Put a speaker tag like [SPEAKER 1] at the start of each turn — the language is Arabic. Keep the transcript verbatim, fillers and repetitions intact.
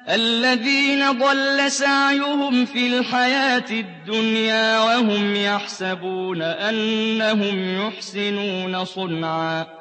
[SPEAKER 1] الَّذِينَ ضَلَّ سَعْيُهُمْ فِي الْحَيَاةِ الدُّنْيَا وَهُمْ يَحْسَبُونَ أَنَّهُمْ يُحْسِنُونَ صُنْعًا